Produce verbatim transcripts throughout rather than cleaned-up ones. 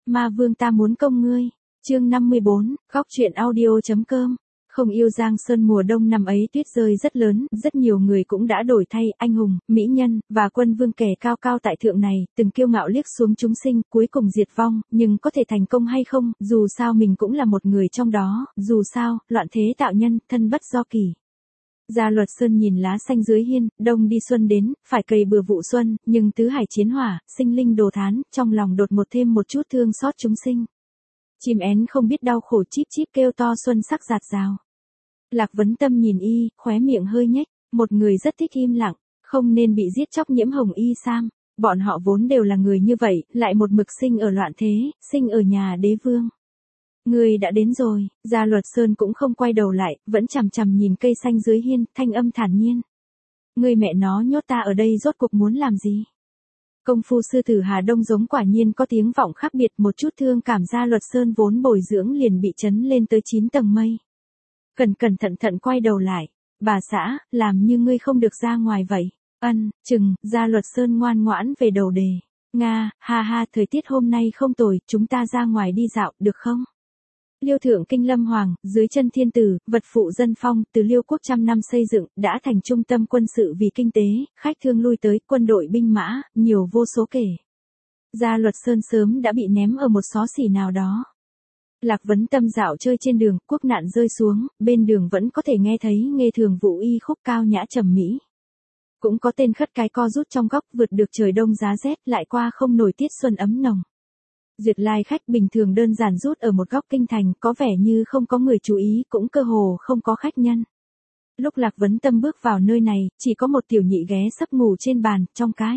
Ma vương ta muốn công ngươi. Chương năm mươi bốn, góc truyện audio.com. Không yêu Giang Sơn mùa đông năm ấy tuyết rơi rất lớn, rất nhiều người cũng đã đổi thay, anh hùng, mỹ nhân, và quân vương kẻ cao cao tại thượng này, từng kiêu ngạo liếc xuống chúng sinh, cuối cùng diệt vong, nhưng có thể thành công hay không, dù sao mình cũng là một người trong đó, dù sao, loạn thế tạo nhân, thân bất do kỳ. Gia Luật Sơn nhìn lá xanh dưới hiên, đông đi xuân đến, phải cày bừa vụ xuân, nhưng tứ hải chiến hỏa, sinh linh đồ thán, trong lòng đột một thêm một chút thương xót chúng sinh. Chim én không biết đau khổ chíp chíp kêu to xuân sắc rạt rào. Lạc Vấn Tâm nhìn y, khóe miệng hơi nhếch, một người rất thích im lặng, không nên bị giết chóc nhiễm hồng y sam. Bọn họ vốn đều là người như vậy, lại một mực sinh ở loạn thế, sinh ở nhà đế vương. Người đã đến rồi, Gia Luật Sơn cũng không quay đầu lại, vẫn chằm chằm nhìn cây xanh dưới hiên, thanh âm thản nhiên. Người mẹ nó nhốt ta ở đây rốt cuộc muốn làm gì? Công phu sư tử Hà Đông giống quả nhiên có tiếng vọng khác biệt, một chút thương cảm Gia Luật Sơn vốn bồi dưỡng liền bị chấn lên tới chín tầng mây. Cẩn cẩn thận thận quay đầu lại, bà xã, làm như ngươi không được ra ngoài vậy. Ân, chừng, Gia Luật Sơn ngoan ngoãn về đầu đề. Nga, ha ha, thời tiết hôm nay không tồi, chúng ta ra ngoài đi dạo, được không? Liêu thượng kinh lâm hoàng, dưới chân thiên tử, vật phụ dân phong, từ Liêu quốc trăm năm xây dựng, đã thành trung tâm quân sự vì kinh tế, khách thương lui tới, quân đội binh mã, nhiều vô số kể. Gia Luật Sơn sớm đã bị ném ở một xó xỉ nào đó. Lạc Vấn Tâm dạo chơi trên đường, quốc nạn rơi xuống, bên đường vẫn có thể nghe thấy nghe thường vũ y khúc cao nhã trầm mỹ. Cũng có tên khất cái co rút trong góc vượt được trời đông giá rét, lại qua không nổi tiết xuân ấm nồng. Duyệt lai khách bình thường đơn giản rút ở một góc kinh thành, có vẻ như không có người chú ý, cũng cơ hồ không có khách nhân. Lúc Lạc Vấn Tâm bước vào nơi này, chỉ có một tiểu nhị ghé sấp ngủ trên bàn, trong cái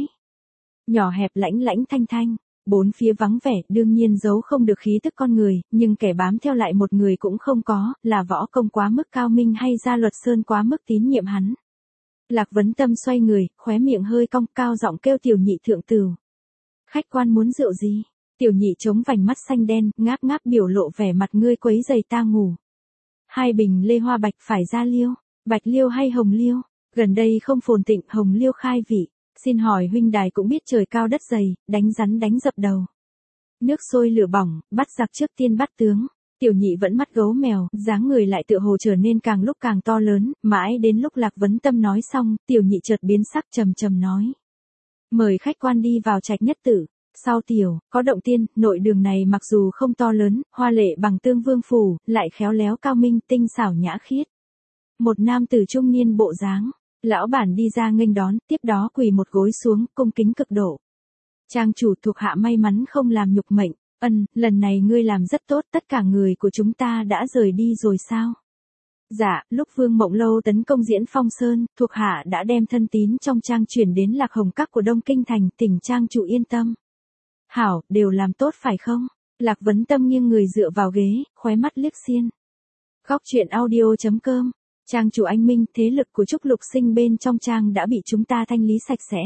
nhỏ hẹp lãnh lãnh thanh thanh. Bốn phía vắng vẻ, đương nhiên giấu không được khí tức con người, nhưng kẻ bám theo lại một người cũng không có, là võ công quá mức cao minh hay Gia Luật Sơn quá mức tín nhiệm hắn. Lạc Vấn Tâm xoay người, khóe miệng hơi cong, cao giọng kêu tiểu nhị thượng tửu. Khách quan muốn rượu gì? Tiểu nhị chống vành mắt xanh đen, ngáp ngáp biểu lộ vẻ mặt ngươi quấy giày ta ngủ. Hai bình lê hoa bạch phải ra liêu, bạch liêu hay hồng liêu? Gần đây không phồn tịnh, hồng liêu khai vị. Xin hỏi huynh đài cũng biết trời cao đất dày, đánh rắn đánh dập đầu. Nước sôi lửa bỏng, bắt giặc trước tiên bắt tướng. Tiểu nhị vẫn mắt gấu mèo, dáng người lại tựa hồ trở nên càng lúc càng to lớn, mãi đến lúc Lạc Vấn Tâm nói xong, tiểu nhị chợt biến sắc trầm trầm nói. Mời khách quan đi vào trạch nhất tử. Sau tiểu, có động tiên, nội đường này mặc dù không to lớn, hoa lệ bằng tương vương phủ, lại khéo léo cao minh, tinh xảo nhã khiết. Một nam tử trung niên bộ dáng. Lão bản đi ra nghênh đón, tiếp đó quỳ một gối xuống, cung kính cực độ. Trang chủ thuộc hạ may mắn không làm nhục mệnh, ân, lần này ngươi làm rất tốt, tất cả người của chúng ta đã rời đi rồi sao? Dạ, lúc Vương Mộng Lâu tấn công Diễn Phong Sơn, thuộc hạ đã đem thân tín trong trang chuyển đến Lạc Hồng Các của Đông Kinh Thành, tỉnh Trang chủ yên tâm. Hảo, đều làm tốt phải không? Lạc Vấn Tâm nghiêng người dựa vào ghế, khóe mắt liếc xiên. Góc truyện audio.com. Trang chủ anh minh, thế lực của Trúc Lục Sinh bên trong trang đã bị chúng ta thanh lý sạch sẽ.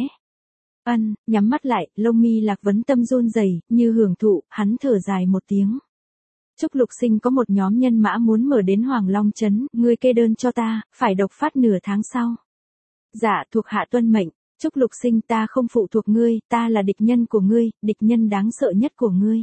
Ân, nhắm mắt lại, lông mi Lạc Vấn Tâm run rẩy, như hưởng thụ, hắn thở dài một tiếng. Trúc Lục Sinh có một nhóm nhân mã muốn mở đến Hoàng Long Trấn, ngươi kê đơn cho ta, phải độc phát nửa tháng sau. Dạ, thuộc hạ tuân mệnh, Trúc Lục Sinh ta không phụ thuộc ngươi, ta là địch nhân của ngươi, địch nhân đáng sợ nhất của ngươi.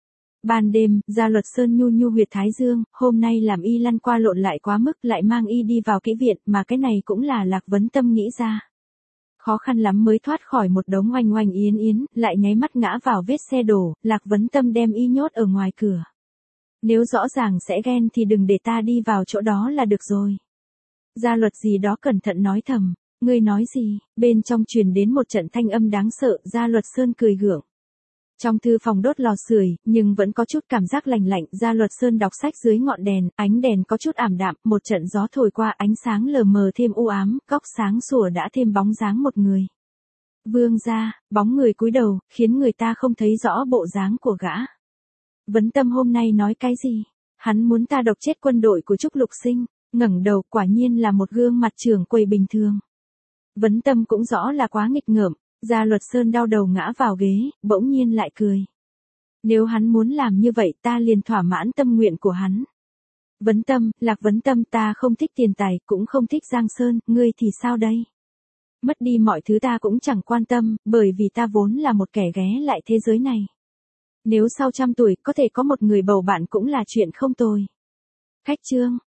Ban đêm, Gia Luật Sơn nhu nhu huyệt thái dương, hôm nay làm y lăn qua lộn lại quá mức, lại mang y đi vào kỹ viện, mà cái này cũng là Lạc Vấn Tâm nghĩ ra. Khó khăn lắm mới thoát khỏi một đống oanh oanh yến yến, lại nháy mắt ngã vào vết xe đổ, Lạc Vấn Tâm đem y nhốt ở ngoài cửa. Nếu rõ ràng sẽ ghen thì đừng để ta đi vào chỗ đó là được rồi. Gia Luật gì đó cẩn thận nói thầm, ngươi nói gì? Bên trong truyền đến một trận thanh âm đáng sợ, Gia Luật Sơn cười gượng. Trong thư phòng đốt lò sưởi, nhưng vẫn có chút cảm giác lành lạnh, Gia Luật Sơn đọc sách dưới ngọn đèn, ánh đèn có chút ảm đạm, một trận gió thổi qua, ánh sáng lờ mờ thêm u ám, góc sáng sủa đã thêm bóng dáng một người. Vương gia, bóng người cúi đầu, khiến người ta không thấy rõ bộ dáng của gã. Vấn Tâm hôm nay nói cái gì? Hắn muốn ta độc chết quân đội của Trúc Lục Sinh, ngẩng đầu, quả nhiên là một gương mặt trưởng quầy bình thường. Vấn Tâm cũng rõ là quá nghịch ngợm. Gia Luật Sơn đau đầu ngã vào ghế, bỗng nhiên lại cười. Nếu hắn muốn làm như vậy ta liền thỏa mãn tâm nguyện của hắn. Vấn Tâm, Lạc Vấn Tâm ta không thích tiền tài, cũng không thích Giang Sơn, ngươi thì sao đây? Mất đi mọi thứ ta cũng chẳng quan tâm, bởi vì ta vốn là một kẻ ghé lại thế giới này. Nếu sau trăm tuổi có thể có một người bầu bạn cũng là chuyện không tồi. Khách trương,